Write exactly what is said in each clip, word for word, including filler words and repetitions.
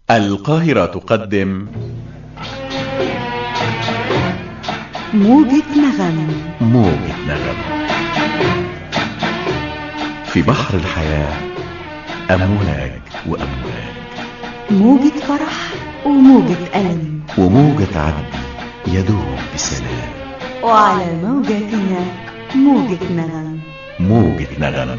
القاهرة تقدم موجة نغم. موجة نغم. في بحر الحياة أمواج وأمواج، موجة فرح وموجة ألم، وموجة عدل يدوم بسلام. وعلى موجتنا موجة نغم. موجة نغم.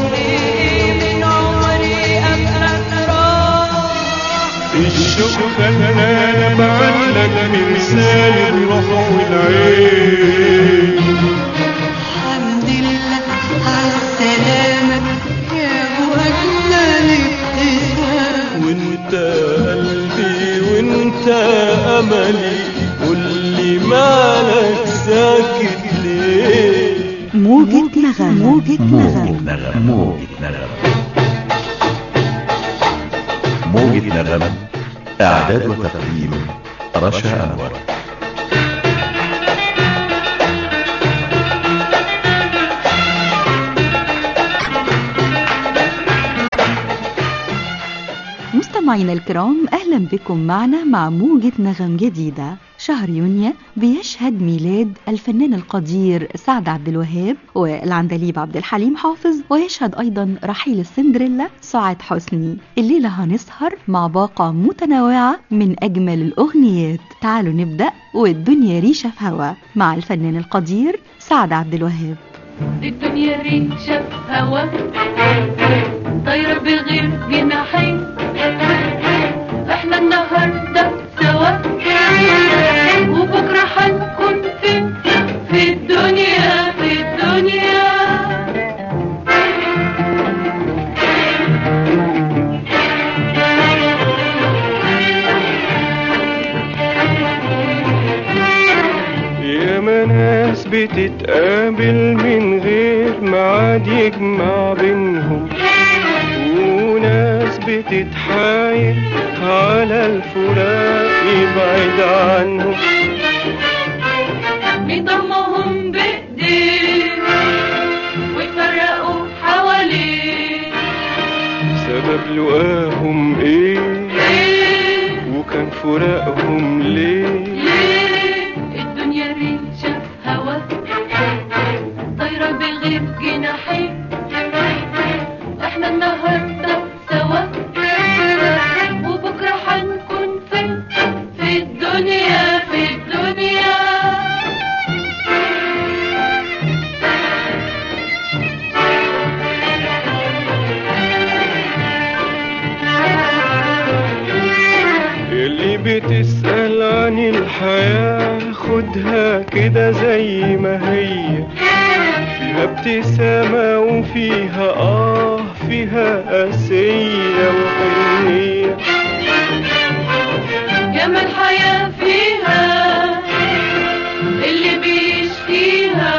الشوق خلانا بعدلك مرسال الروح والعين. الحمد لله على السلامة يا ابو اجمل ابتسام. وانت قلبي وانت املي، قولي مالك ساكت ليه؟ موجة نغم. موجة نغم. نغم. موجة نغم. موجة نغم. إعداد وتقديم رشا أنور. مستمعينا الكرام، أهلا بكم معنا مع موجة نغم جديدة. شهر يونيو بيشهد ميلاد الفنان القدير سعد عبد الوهاب والعندليب عبد الحليم حافظ، ويشهد أيضا رحيل السندريلا سعاد حسني. الليلة هنسهر مع باقة متنوعة من أجمل الأغنيات. تعالوا نبدأ والدنيا ريشة في هوا مع الفنان القدير سعد عبد الوهاب. الدنيا ريشة في هوا طايرة بغير جناحين، احنا النهاردة سوا وبكرة هنكون فين؟ في الدنيا في الدنيا. يا ناس بتتقابل من غير ميعاد يجمع بينهم، وناس بتتحايل على الفراق يبعد عنهم. بيضمهم بإيديه ويفرقوا حواليه، سبب لقاهم ايه؟ ليه؟ وكان فراقهم ليه؟ ليه؟ الدنيا ريشة في هوا طايرة بغير جناحين، احنا النهاردة سوا وبكرة هنكون فين؟ في الدنيا في الدنيا. اللي بتسأل عن الحياة خدها كده زي ما هي، فيها ابتسامة وفيها آه، فيها قاسية وحنية. جمال الحياة فيها اللي بيشكيها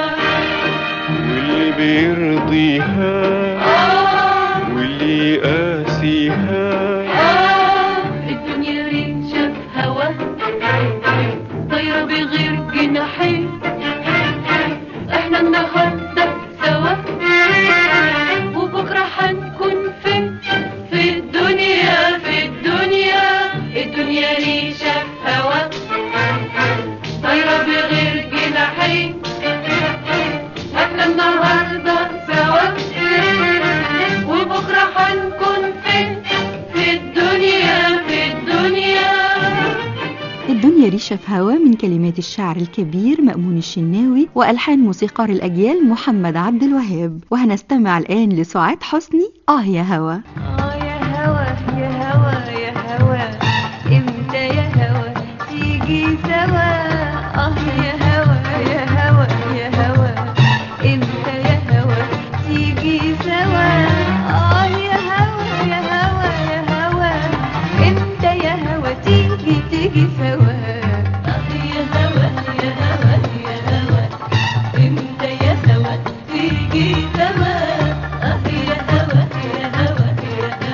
واللي بيرضيها آه واللي يقاسيها. آه الدنيا ريشة في هوا طايرة بغير جناحين، احنا النهاردة سوا وبكرة هنكون فين؟ في الدنيا في الدنيا. الدنيا ريشة في هوا طايرة بغير جناحين، احنا النهاردة سوا وبكرة هنكون فين؟ في الدنيا في الدنيا. الدنيا ريشة في هوا من كلمات الشاعر الكبير مأمون الشناوي وألحان موسيقار الأجيال محمد عبد الوهاب. وهنستمع الآن لسعاد حسني آه يا هوا. اه يا هوا يا هوا يا هوا، امتى يا هوا تيجي سوا؟ اه يا هوا يا هوا يا هوا، امتى يا هوا تيجي سوا؟ اه يا هوا يا هوا يا هوا، امتى يا هوا تيجي تيجي سوا؟ اه يا هوا يا هوا يا هوا، امتى يا هوا تيجي سوا؟ اه يا هوا يا هوا يا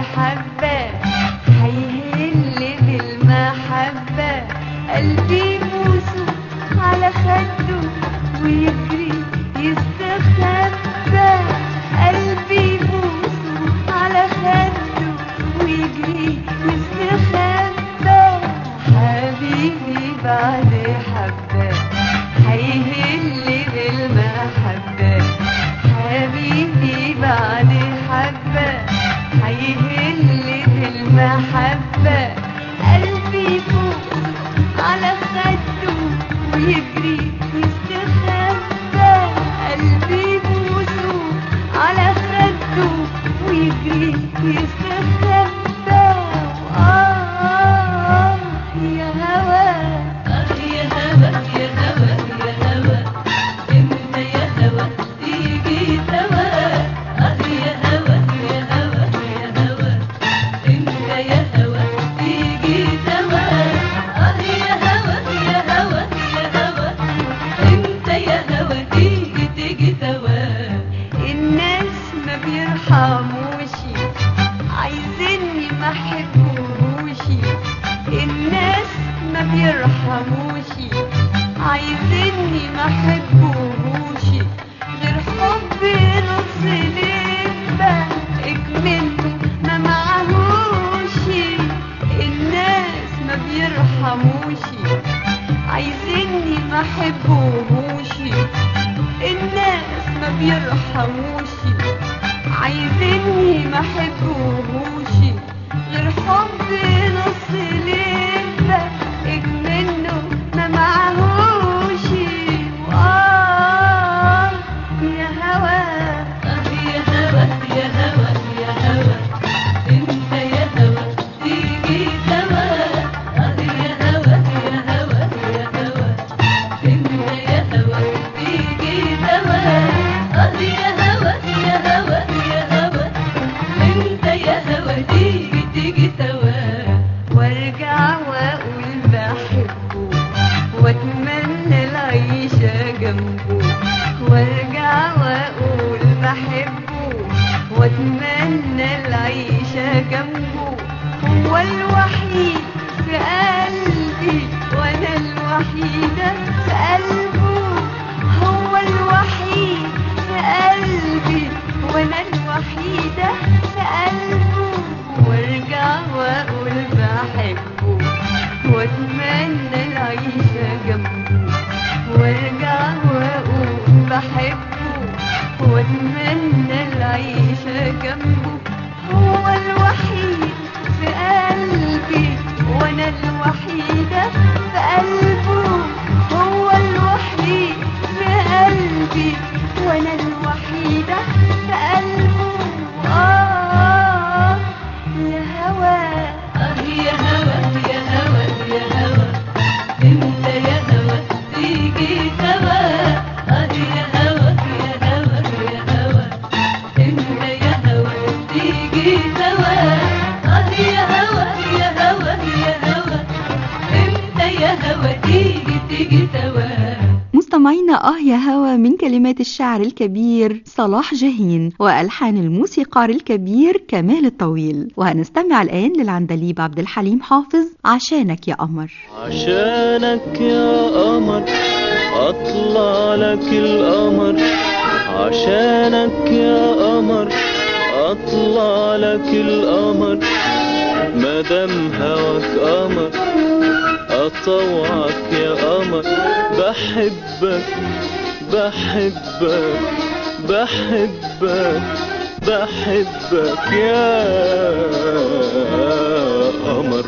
حبة هيهل بالمحبة قلبي يبوسه على خده ويجري يستخبى قلبي يبوسه على خده ويجري يستخبى حبيبي بعد حبة هيهل بالمحبة حبيبي بعد حبة هيهل بالمحبة قلبي يبوس على خده ويجري يستخبى قلبي يبوسه على خده ويجري يستخبى آه يا هوا آه يا هوا يا هوا يا هوا امتى يا هوا تيجي سوا آه يا هوا يا هوا يا هوا امتى يا هوا تيجي سوا آه يا هوا يا هوا يا هوا امتى يا هوا تيجي تيجي سوا الناس ما بيرحموش عايزيني ما احبوش الناس ما بيرحموش عايزيني ما احبوش غير حب نص لبة اكمله ما معهوش الناس ما بيرحموش عايزيني ما احبوش الناس ما بيرحموش عايزيني ما احبوش غير حب نص لبة اجمنه ما معهوش وآه يا هوا آه يا هوا يا هوا يا هوا امتى يا هوا تيجي سوا آه يا هوا يا هوا يا هوا امتى يا هوا تيجي سوا آه يا هوا يا هوا يا هوا امتى يا هوا تيجي تيجي سوا وارجع واقول بحبه واتمنى العيشة جنبه وارجع واقول بحبه واتمنى العيشة جنبه هو الوحيد في قلبي وانا الوحيدة في قلبه هو الوحيد في قلبي وانا الوحيدة في قلبه وارجع واقول بحبه واتمنى العيشة جنبه وارجع واقول بحبه واتمنى العيشة جنبه هو الوحيد في قلبي وانا الوحيدة في قلبه هو الوحيد في قلبي وانا الوحيدة في قلبه آه يا هوا آه يا هوا يا هوا يا هوا امتى يا هوا تيجي سوا آه يا هوا يا هوا يا هوا امتى يا هوا تيجي سوا آه يا هوا يا هوا يا هوا امتى يا هوا تيجي تيجي سوا. مستمعينا آه يا هوا من كلمات الشاعر الكبير صلاح جاهين وألحان الموسيقار الكبير كمال الطويل. وهنستمع الآن للعندليب عبد الحليم حافظ عشانك يا قمر. عشانك يا قمر اطلع لك القمر عشانك يا قمر اطلع لك القمر مادام هواك قمر اطوعك يا قمر بحبك بحبك بحبك بحبك يا قمر.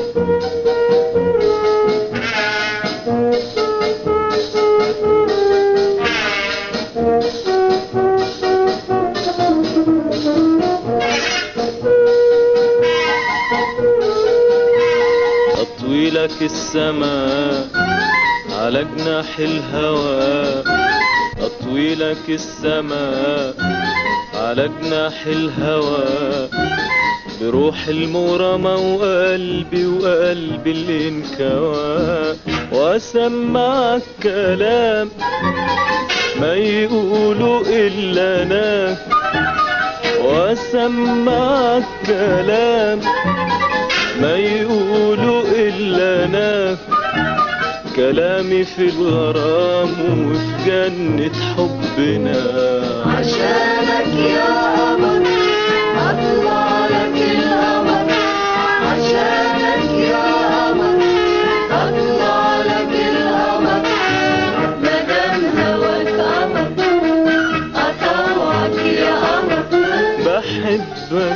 أطوي لك السماء على جناح الهوى أطوي لك السماء على جناح الهوى بروح المرمى وقلبي وقلبي اللي انكوى واسمعك كلام ما يقولوا إلا أنا واسمعك كلام ما يقولوا الا انا، كلامي في الغرام وفي جنة حبنا. عشانك يا قمر اطلع لك القمر، عشانك يا قمر اطلع لك القمر، مدام هواك قمر اطوعك يا قمر. بحبك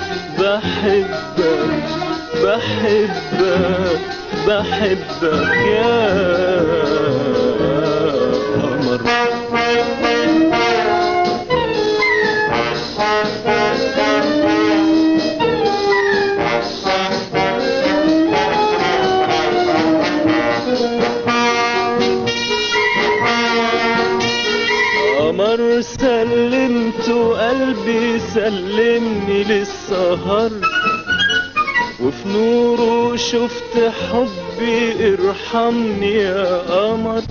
بحبك بحبك بحبك يا قمر. قمر سلمت قلبي سلمني للسهر، وفي نوره شفت حبي ارحمني يا قمر.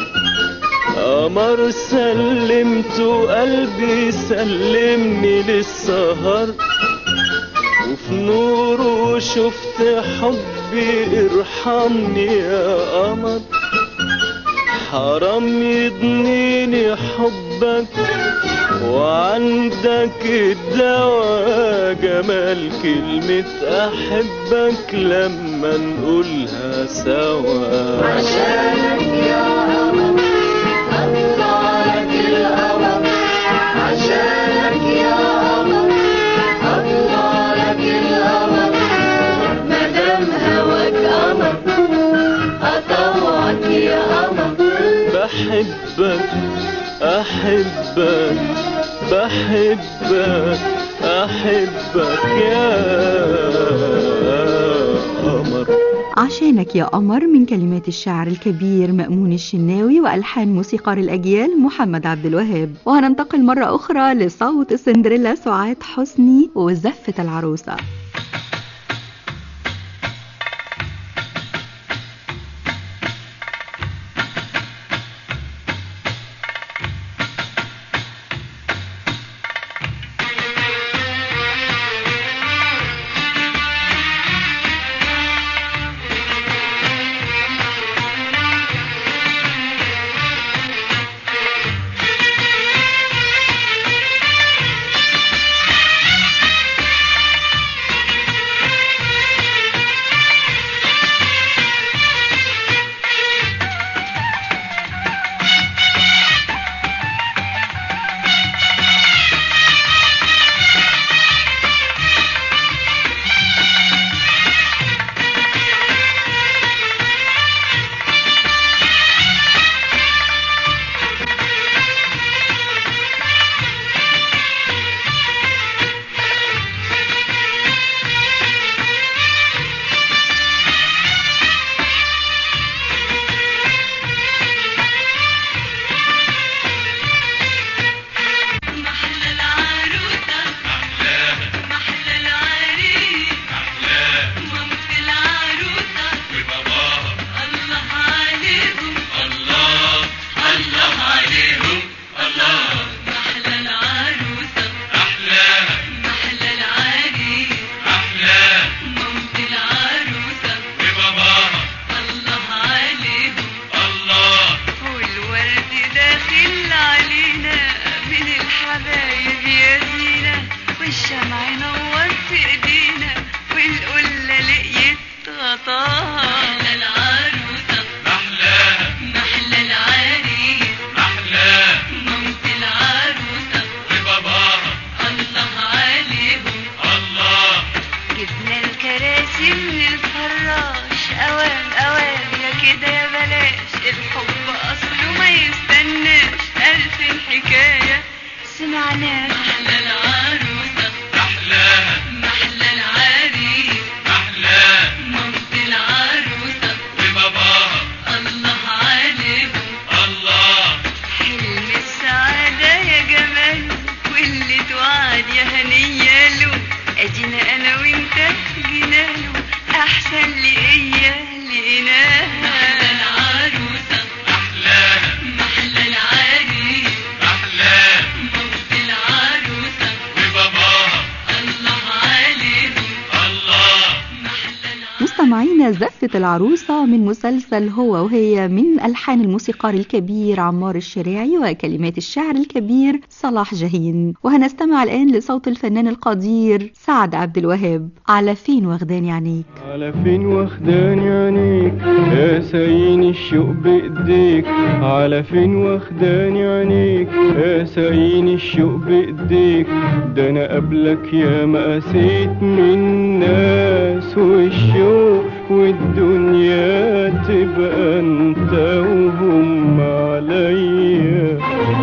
قمر سلمت قلبي سلمني للسهر، وفي نوره شفت حبي ارحمني يا قمر. حرام يضنيني حبك وعندك الدواء، جمال كلمة أحبك لما نقولها سوا. عشانك يا قمر أطلع لك القمر، عشانك يا قمر أطلع لك القمر، مدام هواك قمر أطوعك يا قمر. بحبك أحبك بحبك أحبك يا قمر. عشانك يا قمر من كلمات الشاعر الكبير مأمون الشناوي وألحان موسيقار الأجيال محمد عبد الوهاب. وهننتقل مرة أخرى لصوت السندريلا سعاد حسني وزفة العروسة. محلى العروسة الأغنية زفة العروسة من مسلسل هو وهي من ألحان الموسيقار الكبير عمار الشريعي وكلمات الشاعر الكبير صلاح جاهين. وهنستمع الآن لصوت الفنان القدير سعد عبد الوهاب. على فين واخداني عينيك. على فين واخداني عينيك يا سايين الشوق بإيديك. على فين واخداني عينيك يا سايين الشوق بإيديك. ده أنا قبلك يا ما قسيت من ناس والشوق والدنيا تبقى انت وهم عليا.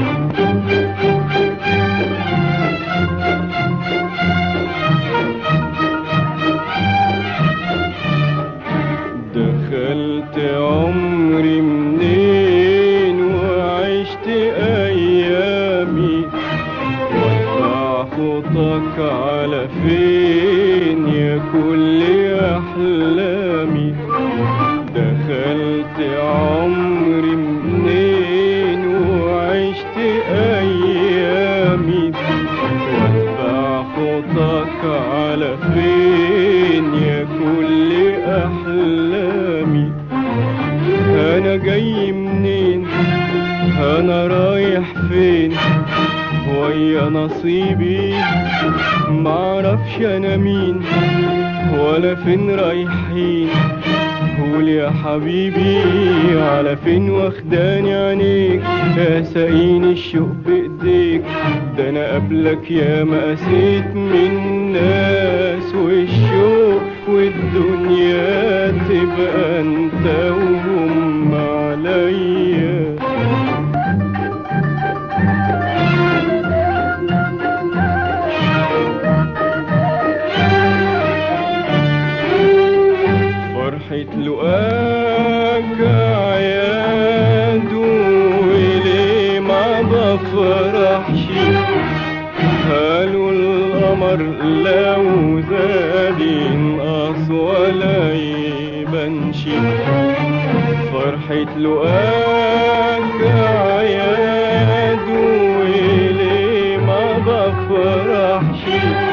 دخلت عمري منين وعشت ايامي وارفع خطاك على فين يا كل احلامي. دخلت عمري منين وعشت ايامي وارفع خطاك على فين يا كل احلامي. انا جاي منين انا رايح فين ويا نصيبي معرفش انا مين ولا فين رايحين. قول يا حبيبي على فين واخداني عينيك يا ساقين الشوق بايديك. ده انا قبلك يا ما قسيت من ناس والشوق والدنيا تبقى انت وهم عليا. فرحة لقاك عياد وليه ما بفرحش. قالوا القمر لو زاد ينقص ولا يبانش. فرحة لقاك عياد وليه ما بفرحش.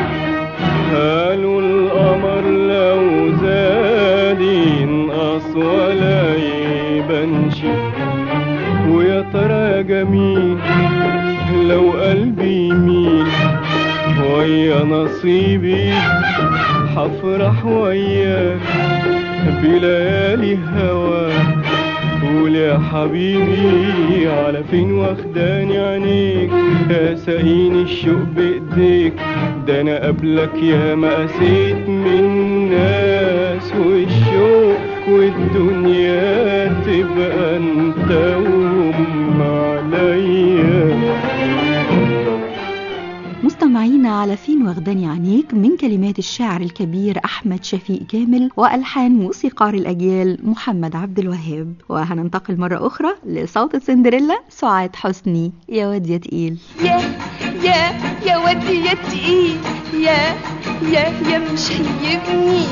قالوا القمر لو زاد ينقص ولا يبانش. ويا ترى يا جميل لو قلبي يميل ويا نصيبي حفرح وياك بليالي هواك. قول يا حبيبي على فين واخداني عينيك يا ساقين الشوق بايديك. ده انا قبلك يا ما قسيت من ناس والشوق والدنيا تبقى انت وهم عليا. مستمعينا على فين واخداني عينيك من كلمات الشاعر الكبير أحمد شفيق كامل وألحان موسيقار الأجيال محمد عبد الوهاب. وهننتقل مرة أخرى لصوت السندريلا سعاد حسني. يا واد يا تقيل. يا يا يا واد يا تقيل يا يا يا مشيبني.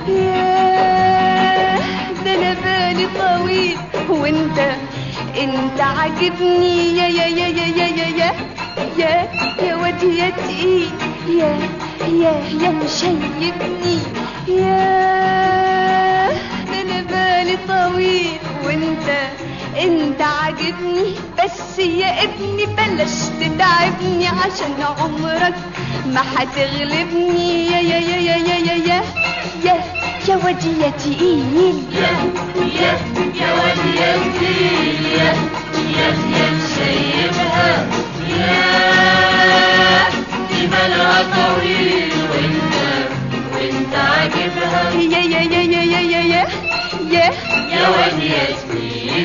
يا ده انا بالي طويل وانت انت عاجبني. يا يا يا يا يا يا يا يا يا واد يا تقيل يا يا يا مشيبني. يا ده انا بالي طويل وانت انت عاجبني. بس يا ابني بلاش تتعبني عشان عمرك ما هتغلبني. يا يا يا يا يا يا يا يا يا واد يا تقيل. يا يا يا واد يا تقيل يا يا يا مشيبها. يا دي بالها طويل وانت وانت عاجبها. يا يا يا يا يا يا يا يا يا واد يا تقيل.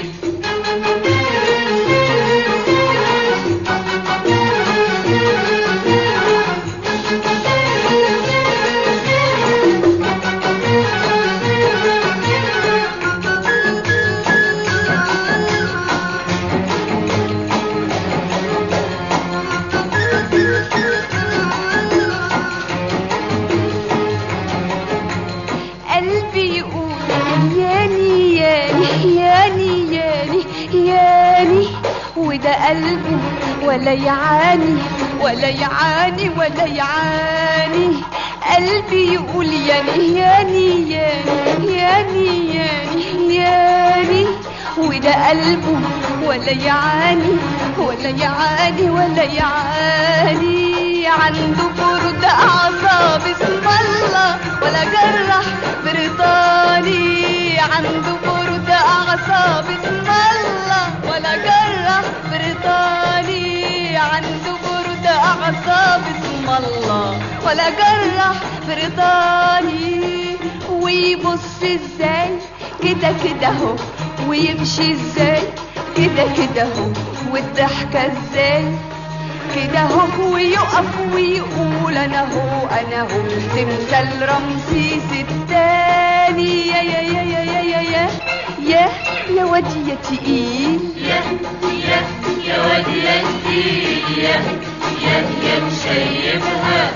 قلبي يقول ياني ياني ياني ياني ياني. وده قلبه ولا يعاني ولا يعاني ولا يعاني. قلبي يقول ياني ياني ياني ياني ياني ياني، وده قلبه ولا يعاني ولا يعاني ولا يعاني، عنده برد أعصاب اسم الله ولا جرح بريطاني، عنده برد أعصاب اسم الله ولا جرح بريطاني، عنده برد أعصاب اسم الله ولا جرح بريطاني، ويبص ازاي كده كده هو، ويمشي ازاي كده كده هو، والضحكة ازاي كده هو، ويقف ويقول انا هو انا هو تمثال رمسيس التاني. يا يا يا يا يا يا يا يا يا وادي يا تقيل، يا يا يا وادي يا تقيل، يا يا يا مشيبها،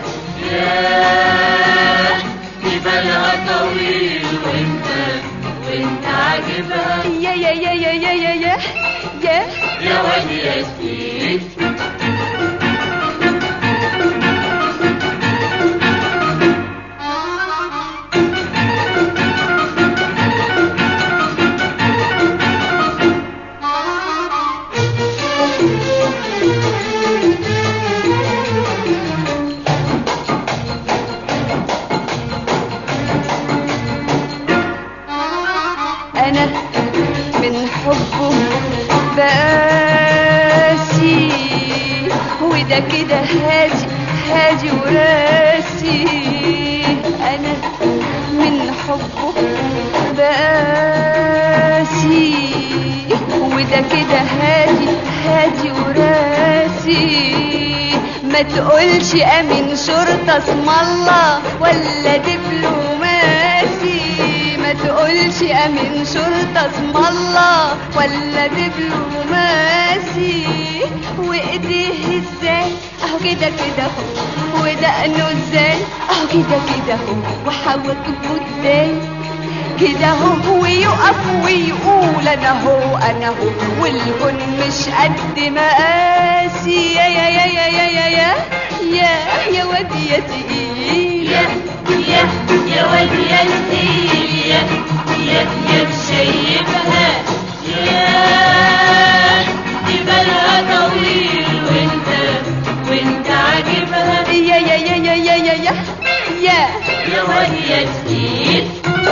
يا دي بالها طويل وانت وانت عاجبها، يا يا يا يا يا يا يا يا يا وادي يا تقيل. أنا من حبه بقاسي، وده كده هادي هادي وراسي، أنا من حبه بقاسي، وده كده هادي هادي وراسي، ما تقولش أمين شرطة اسم الله ولا دبلوماسي، ما تقولش أمين شرطة اسم الله ولا دبلوماسي، وإيديه ازاي اهو كده كده هو، ودقنه ازاي اهو كده كده هو، وحواجبه ازاي كده هو، ويقف ويقول انا هو انا هو، والكون مش قد مقاسي. يا يا يا يا يا يا يا يا يا وادي يا تقيل، يا يا يا وادي يا تقيل، يا يا يا مشيبها، يا دي بالها طويل وانت وانت عاجبها، يا يا يا يا يا يا يا يا يا وادي يا تقيل.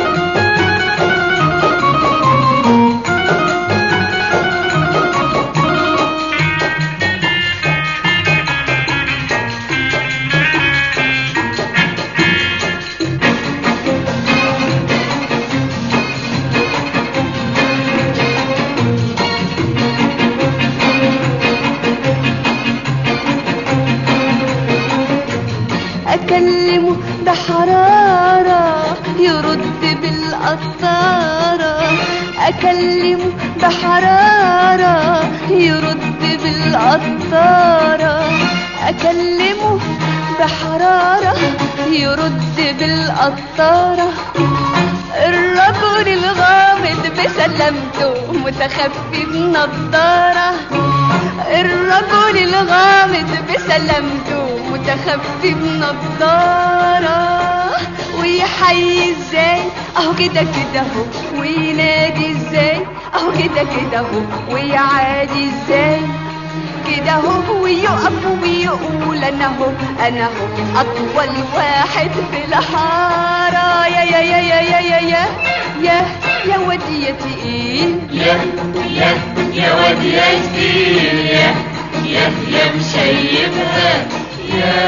أكلمه بحرارة يرد بالقطارة، أكلمه بحرارة يرد بالقطارة، أكلمه بحرارة يرد بالقطارة، الرجل الغامض بسلامته متخفي بنضارة، الرجل الغامض بسلامته متخفي بنضارة، ويحيي ازاي اهو كده كده هو، وينادي ازاي اهو كده كده هو، ويعادي ازاي كده هو، ويقف ويقول انا هو انا هو اطول واحد في الحارة. يا يا يا يا يا يا يا يا يا وادي يا تقيل، يا يا يا وادي يا تقيل، يا يا يا مشيبها، يا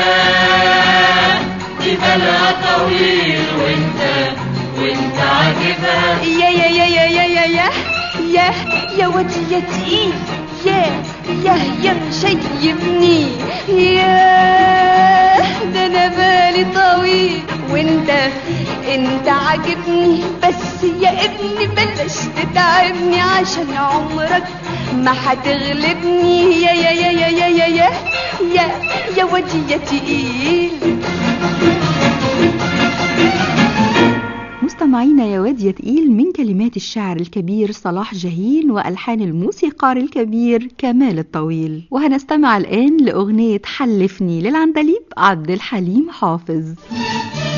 دي بالها طويل وانت وانت عاجبها، يا يا يا يا يا يا يا يا يا وادي يا تقيل، يا يا يا مشيبني، يا ده انا بالي طويل وانت انت عاجبني، بس يا ابني بلاش تتعبني عشان عمرك ما هتغلبني. يا يا يا يا يا يا يا يا يا وادي يا تقيل. مستمعينا يا واد يا تقيل من كلمات الشاعر الكبير صلاح جاهين وألحان الموسيقار الكبير كمال الطويل، وهنستمع الآن لأغنية حلفني للعندليب عبد الحليم حافظ.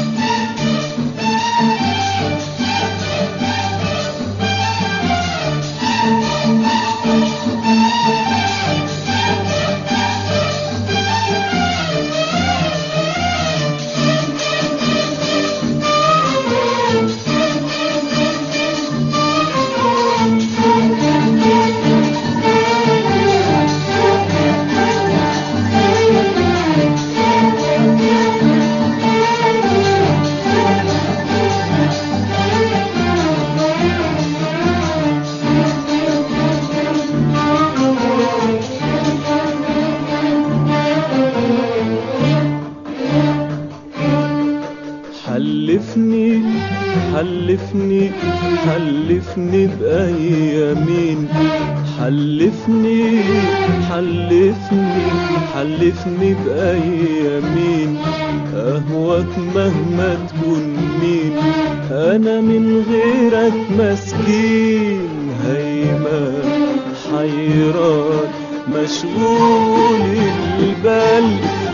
حلفني حلفني حلفني بأيامين، حلفني حلفني حلفني بأيامين، أهواك مهما تكون مين، أنا من غيرك مسكين، هيمان حيران مشغول البال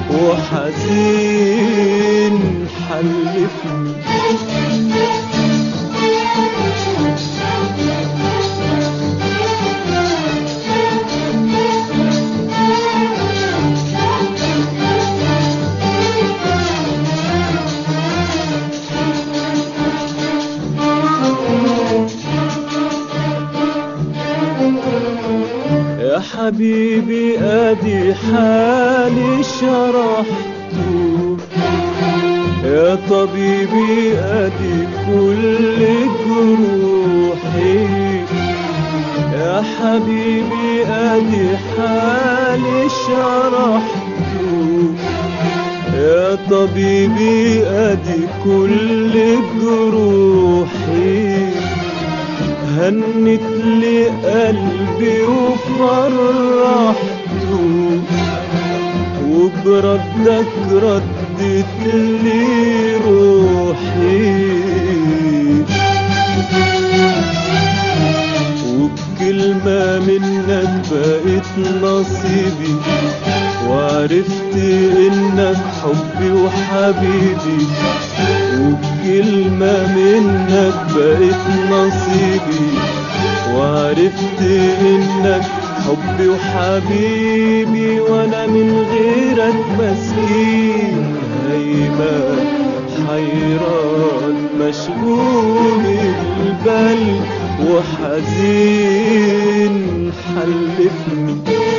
وحزين، حلفني يا حبيبي ادي حالي شرحته، يا طبيبي ادي كل جروحي، يا حبيبي ادي حالي شرحته، يا طبيبي ادي كل جروحي، هنت لي قلبي وفرحته، وبردك ردت لي روحي، وبكلمة منك بقيت نصيبي، وعرفت انك حبي وحبيبي، وبكلمة منك بقيت نصيبي، وعرفت انك حبي وحبيبي، وانا من غيرك مسكين، هيمان حيران مشغول البال وحزين، حلفني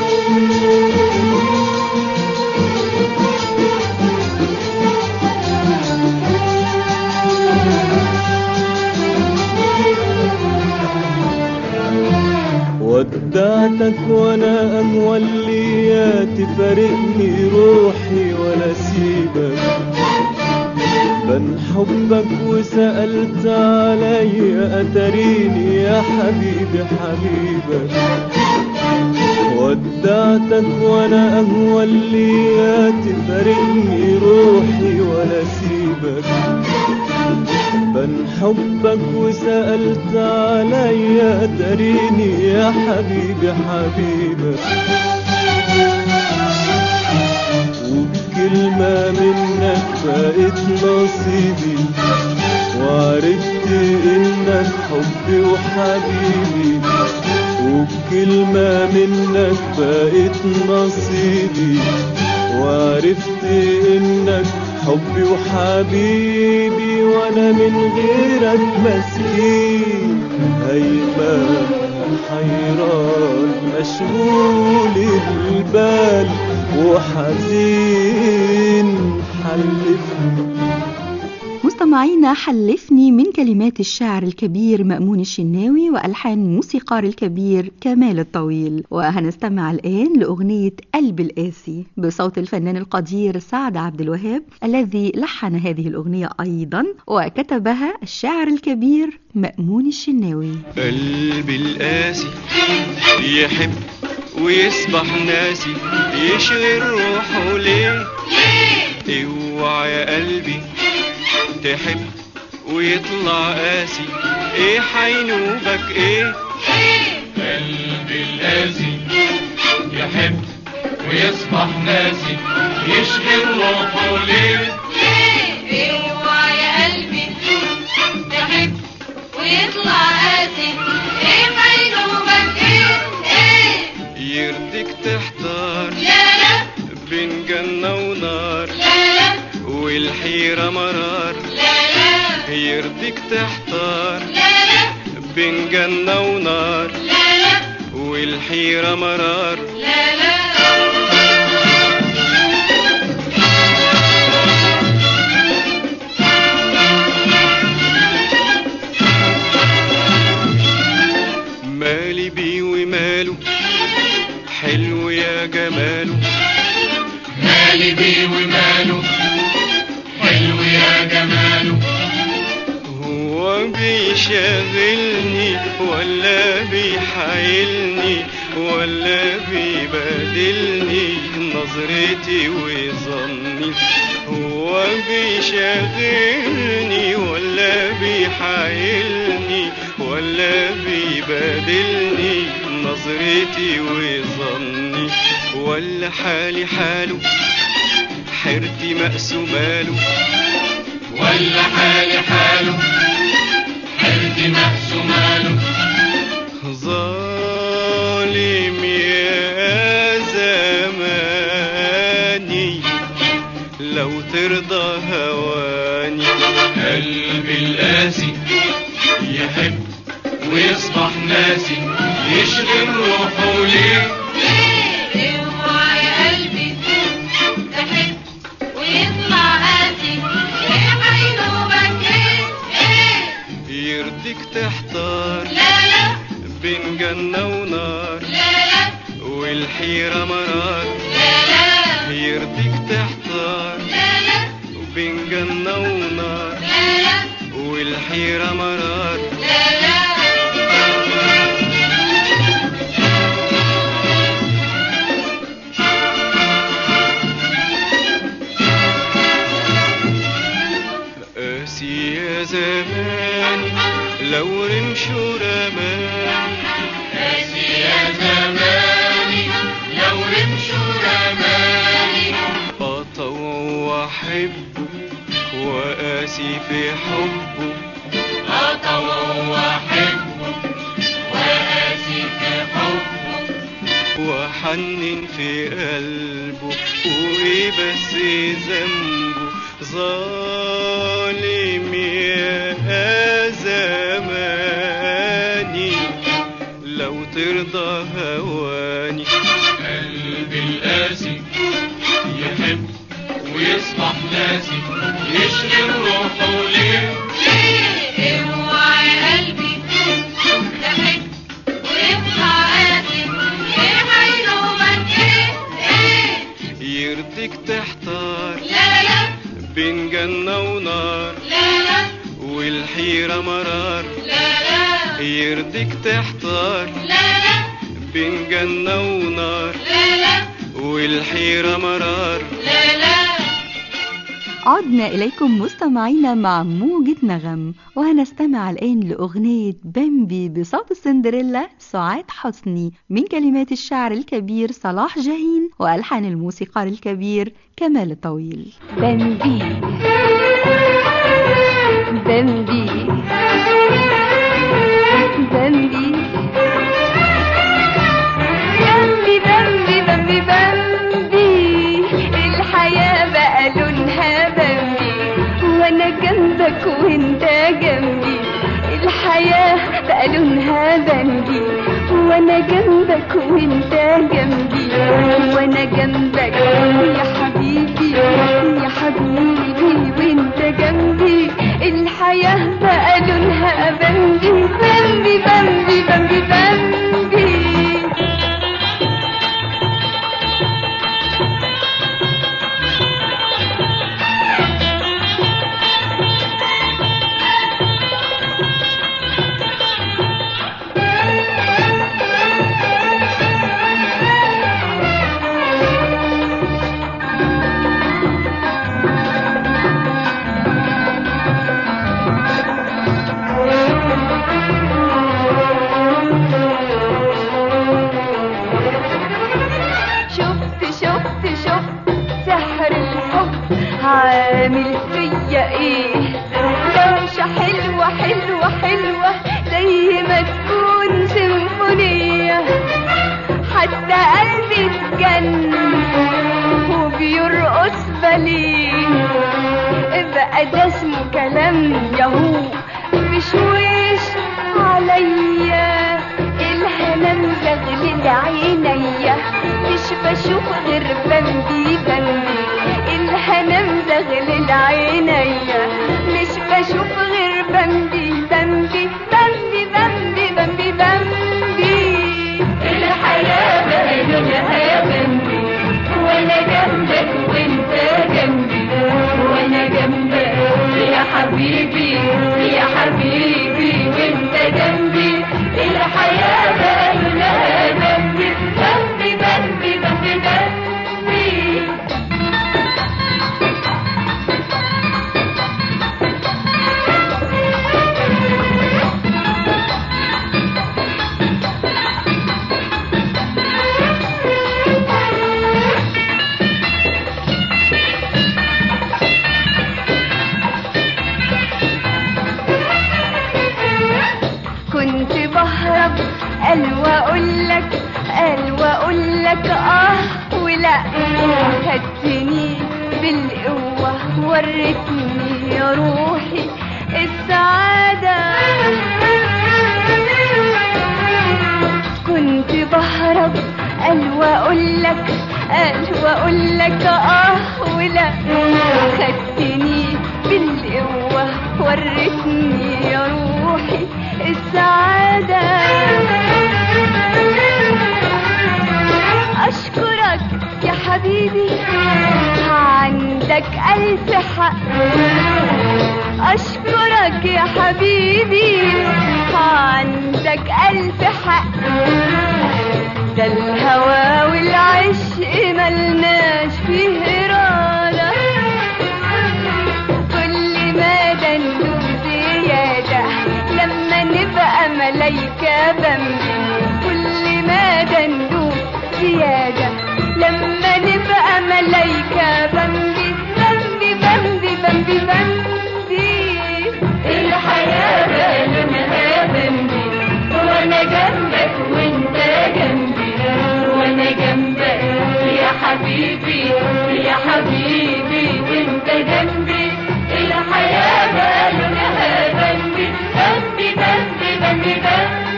ودعتك وانا امولية تفارقني روحي ولا سيبك، بن حبك وسألت عليا اتريني يا حبيبي حبيبك، ودعتك وانا امولية تفارقني روحي ولا سيبك، بن حبك وسألت عليا تريني يا حبيبي حبيبك، وبكلمة منك بقيت نصيبي، وعرفت انك حبي وحبيبي، وبكلمة منك بقيت نصيبي، وعرفت انك حبي وحبيبي، وانا من غيرك مسكين، هيمان حيران مشغول البال وحزين، حلفني مستمعينا، حلفني من كلمات الشاعر الكبير مأمون الشناوي وألحان موسيقار الكبير كمال الطويل. وهنستمع الآن لأغنية قلب القاسي بصوت الفنان القدير سعد عبد الوهاب، الذي لحن هذه الأغنية أيضا وكتبها الشاعر الكبير مأمون الشناوي. قلب القاسي يحب ويصبح ناسي، يشغل روحه ليه اوعى يا قلبي تحب ويطلع قاسي، ايه حينوبك ايه؟ قلبي القاسي يحب ويصبح ناسي، يشغل روحه ليه؟ اوعى يا قلبي تحب ويطلع قاسي، ايه حينوبك ايه؟ ايه يرضيك تحتار لا لا بين جنة ونار، لا لا والحيرة مرار، لا لا يرضيك تحتار لا لا بين جنة ونار، لا لا والحيرة مرار، لا لا مالي بيه وماله حلو يا جماله، مالي بيه وماله حلو يا جماله، بيشغلني ولا بيحايلني ولا بيبادلني نظرتي وظني. هو بيشغلني ولا بيحايلني ولا بيبادلني نظرتي وظني. ولا حالي حاله حيرتي مقسوماله ولا حالي حاله حيرتي مقسوماله. ظالم يا زماني لو ترضى هواني. قلبي القاسي يحب ويصبح ناسي يشغل روحه ليه. اوعى يا قلبي تحب ويطلع قاسي ايه حينوبك ايه. يرضيك تحتار لا لا بين جنة ونار لا لا والحيرة مرار. لا لا يرضيك تحتار لا لا بين جنة ونار لا لا والحيرة مرار. لا لا قاسي يا زماني لو رمشوا رماني. قاسي يا زماني لو رمشوا رماني. أطوع وأحبه وقاسي في حبه. أطوع وأحبه وقاسي في حبه. وحنن في قلبه وإيه بس ذنبه. ظالم يا زماني لو ترضى هواني. قلبي القاسي يحب ويصبح ناسي يشغل روحه ليه. اوعى يا قلبي تحب ويطلع قاسي ايه حينوبك ايه. يرضيك تحتار لا لا بين جنة ونار لا لا والحيرة مرار. لا لا يرضيك تحتار لا لا بين جنة ونار لا لا والحيرة مرار. لا لا. عدنا إليكم مستمعينا مع موجة نغم، وهنستمع الآن لأغنية بامبي بصوت السندريلا سعاد حسني من كلمات الشاعر الكبير صلاح جاهين وألحان الموسيقار الكبير كمال الطويل. بامبي بامبي بامبي بامبي بامبي بامبي بامبي. الحياة بقى لونها بامبي وانا جنبك وانت جنبي. الحياة بقى لونها بامبي وانا جنبك وانت جنبي. وانا جنبك يا حبيبي يا حبيبي وانت جنبي. الحياة بقى لونها بامبي بامبي بامبي بامبي بامبي. عامل فيا ايه دوشة حلوة حلوة حلوة زي ما تكون سيمفونية. حتى قلبي اتجن وبيرقص باليه. بقى ده اسمه كلام ياهو بشويش عليا. الهنا مزغلل عينيا مش بشوف غير بامبي بامبي. الهنا مزغلل عينيا مش بشوف غير بامبي بامبي بامبي بامبي بامبي بامبي. الحياة بقى لونها بامبي وانا جنبك وانت جنبي. وانا جنبك يا حبيبي يا حبيبي جنبي الحياة بقالها جنبي جنبي جنبي جنبي جنبي. كنت بهرب قال واقول لك قال واقول لك اه ولا خدتني بالقوة ورتني يا روحي السعادة. كنت بهرب قال واقول لك قال واقول لك اه ولا خدتني بالقوة ورتني يا روحي السعادة. أشكرك يا حبيبي عندك ألف حق. أشكرك يا حبيبي عندك ألف حق. ده الهوى والعشق ملناش فيه إرادة. كل ما دندوب زيادة لما نبقى ملايكة بمبي. كل ما دندوب زيادة لما نبقى ملايكة بمبي بمبي بمبي بمبي بمبي. الحياة بالونها بمبي وانا جنبك وانت جنبي وانا جنبك يا حبيبي يا حبيبي وانت جنبي. الحياة بالونها بمبي بمبي بمبي بمبي بمبي.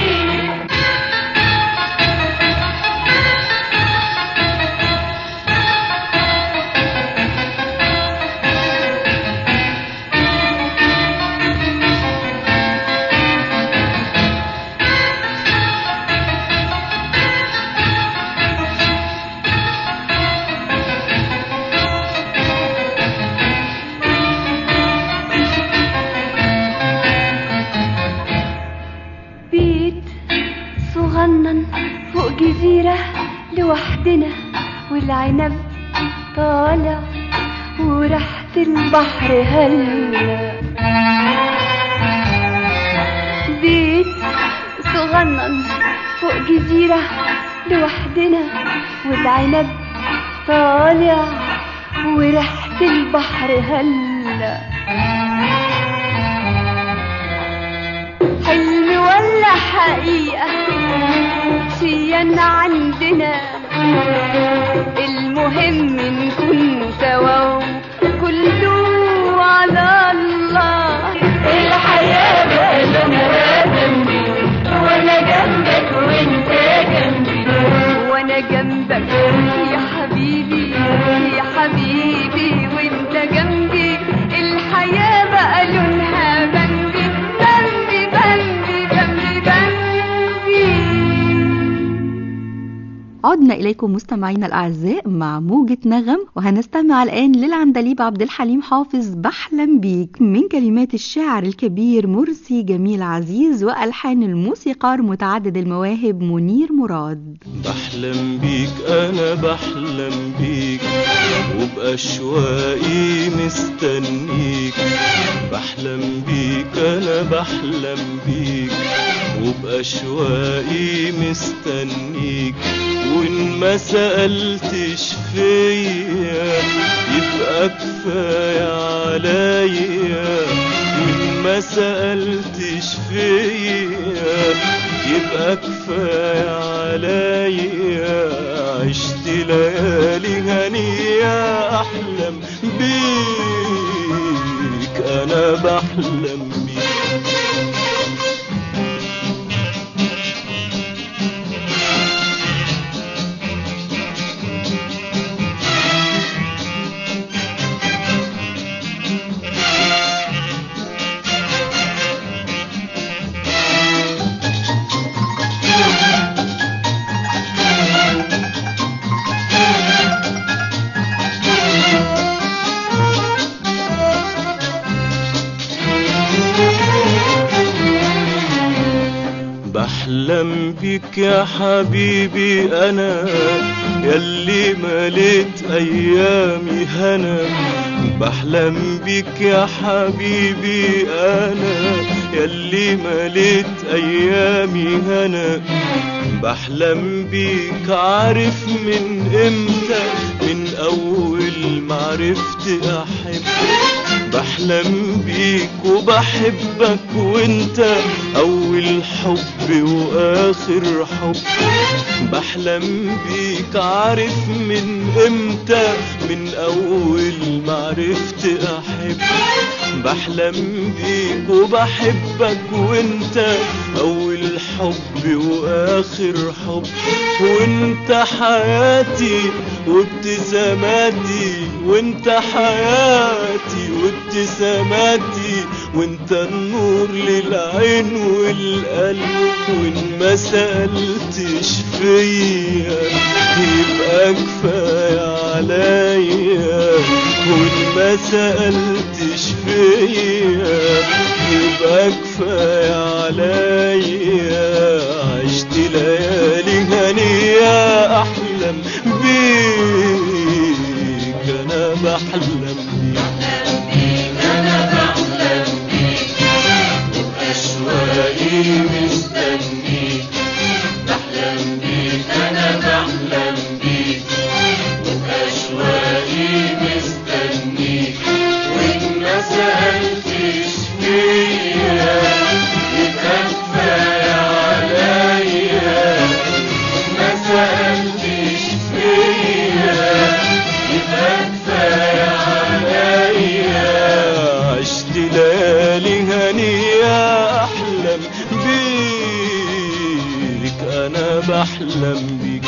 صغنن فوق جزيرة لوحدنا والعنب طالع وريحة البحر هلا. بيت صغنن فوق جزيرة لوحدنا والعنب طالع وريحة البحر هلا. حلم ولا حقيقة شيئا عندنا المهم نكون سوا كله على الله. الحياة بقالها جنبي وانا جنبك وانت جنبي وانا جنبك يا حبيبي يا حبيبي وانت جنبي. الحياة بقى لونها بنبي بنبي بنبي بنبي بنبي. عدنا إليكم مستمعينا الأعزاء مع موجة نغم، وهنستمع الآن للعندليب عبد الحليم حافظ بحلم بيك من كلمات الشاعر الكبير مرسي جميل عزيز وألحان الموسيقار متعدد المواهب منير مراد. بحلم بيك أنا بحلم بيك وبأشواقي مستنيك. بحلم بيك أنا بحلم بيك وبأشواقي مستنيك. وإن ما سألتش فيا يبقى كفاية عليا. وإن ما سألتش فيا يبقى كفاية عليا. عشت ليالي هنية أحلم بيك أنا بحلم بيك. بيك يا حبيبي أنا ياللي مليت أيامي هنا، بحلم بيك يا حبيبي أنا ياللي مليت أيامي هنا، بحلم بيك عارف من امتى، من أول ما عرفت أحب، بحلم بيك وبحبك وانت أول حب وآخر حب، بحلم بيك عارف من امتى، من أول ما عرفت أحب، بحلم بيك وبحبك وانت أول حب وآخر حب، وانت حياتي وابتساماتي، وانت حياتي وابتساماتي، وانت النور للعين والقلب، وان ما سألتش فيا يبقى كفاية عليا، وان ما سألتش فيا يبقى كفاية عليا، عشت ليالي هنية أحلم بيك أنا بحلم بيك، أنا بحلم بيك وأشواقي مستنيك، بحلم بيك أنا بحلم بيك وأشواقي مستنيك، وإن ما سألتش فيا يبقى كفاية عليا، ما سألتش فيا يبقى كفاية عليا، عشت ليالي هنية أحلم بيك أنا بحلم بيك،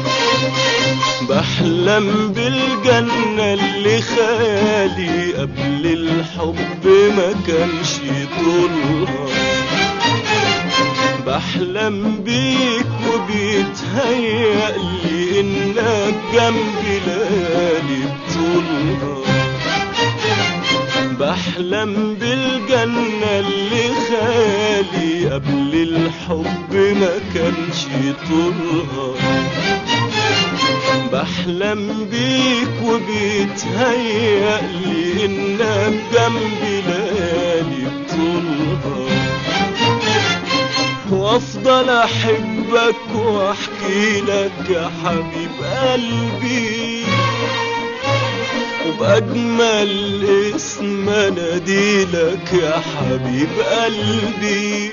بحلم بالجنة اللي خيالي قبل الحب ما كانش طولها، بحلم بيك وبيتهيألي إنك جنبي ليالي بطولها، بحلم بالجنة اللي خيالي قبل الحب ما كانش طولها، بحلم بيك وبيتهيألي إنك جنبي ليالي بطولها، وافضل احبك واحكي لك يا حبيب قلبي، وبأجمل اسم اناديلك يا حبيب قلبي،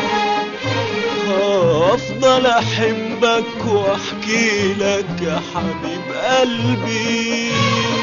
افضل احبك واحكي لك يا حبيب قلبي،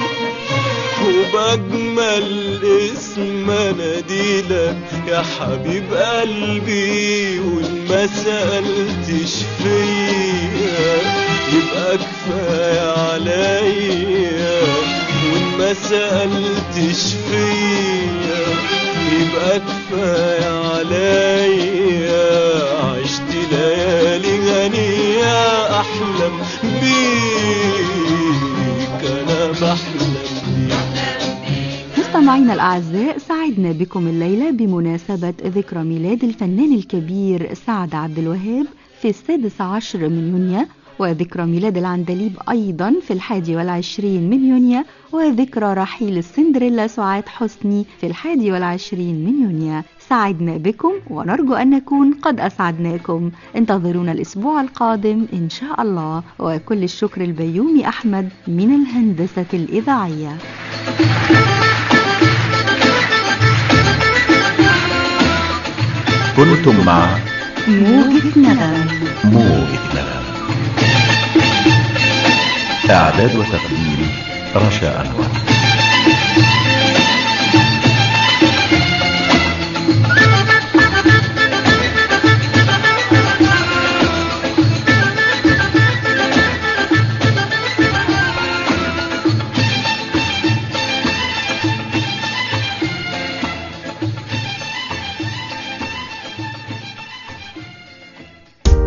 وبأجمل اسم اناديلك يا حبيب قلبي، وإن ما سألتش فيا يبقى كفاية عليا، وإن ما سألتش فيا يبقى كفاية عليا، عشت ليالي هنية أحلم بيك أنا بحلم بيك. مستمعينا الأعزاء، سعدنا بكم الليلة بمناسبة ذكرى ميلاد الفنان الكبير سعد عبد الوهاب في السادس عشر من يونيو، وذكرى ميلاد العندليب أيضا في الحادي والعشرين من يونيو، وذكرى رحيل السندريلا سعاد حسني في الحادي والعشرين من يونيو. سعدنا بكم ونرجو أن نكون قد أسعدناكم. انتظرونا الأسبوع القادم إن شاء الله، وكل الشكر البيومي أحمد من الهندسة الإذاعية. كنتم مع موجة نغم. موجة نغم، إعداد وتقديم رشا أنور.